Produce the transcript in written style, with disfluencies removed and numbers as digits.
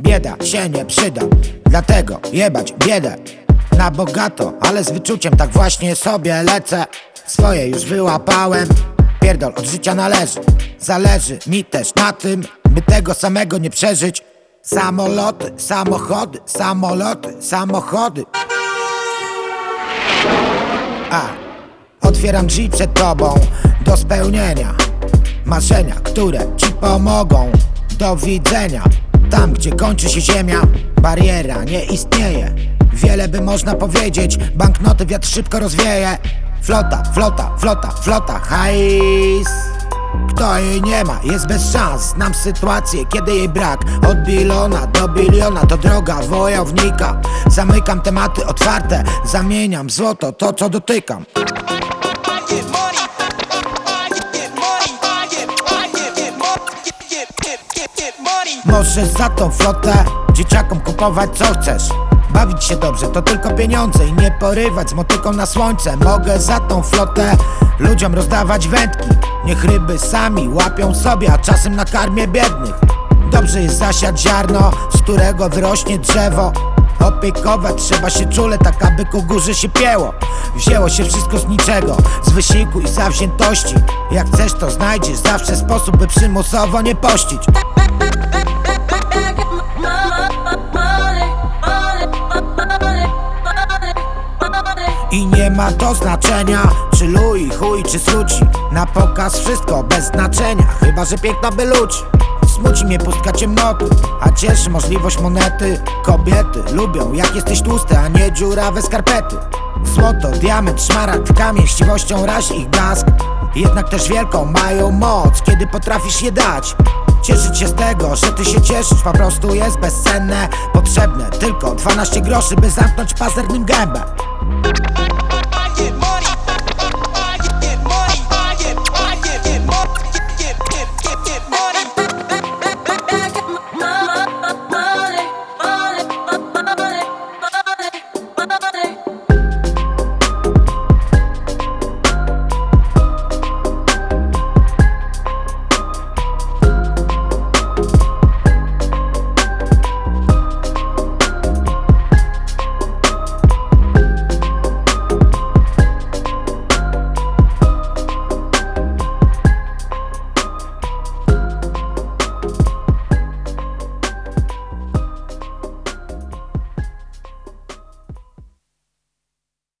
bieda się nie przyda. Dlatego jebać biedę na bogato, ale z wyczuciem tak właśnie sobie lecę. Swoje już wyłapałem, pierdol od życia należy. Zależy mi też na tym, by tego samego nie przeżyć. Samoloty, samochody, samoloty, samochody. Otwieram drzwi przed tobą do spełnienia marzenia, które ci pomogą. Do widzenia, tam gdzie kończy się ziemia, bariera nie istnieje. Wiele by można powiedzieć, banknoty wiatr szybko rozwieje. Flota, flota, flota, flota, hajs. Kto jej nie ma, jest bez szans. Znam sytuację, kiedy jej brak. Od biliona do biliona to droga wojownika. Zamykam tematy otwarte, zamieniam złoto to co dotykam. Możesz za tą flotę dzieciakom kupować co chcesz. Bawić się dobrze to tylko pieniądze i nie porywać z motyką na słońce. Mogę za tą flotę ludziom rozdawać wędki. Niech ryby sami łapią sobie, a czasem nakarmię biednych. Dobrze jest zasiać ziarno, z którego wyrośnie drzewo. Opiekować trzeba się czule, tak aby ku górze się pieło. Wzięło się wszystko z niczego, z wysiłku i zawziętości. Jak chcesz to znajdziesz zawsze sposób, by przymusowo nie pościć. I nie ma to znaczenia, czy lui, chuj, czy sruci. Na pokaz wszystko bez znaczenia, chyba że piękno by ludzi. Smuci mnie pustka ciemnoty, a cieszy możliwość monety. Kobiety lubią jak jesteś tłusty, a nie dziurawe skarpety. Złoto, diament, szmaragd, kamień chciwością razi ich blask. Jednak też wielką mają moc, kiedy potrafisz je dać. Cieszyć się z tego, że ty się cieszysz, po prostu jest bezcenne. Potrzebne tylko 12 groszy, by zamknąć pazernym gębę.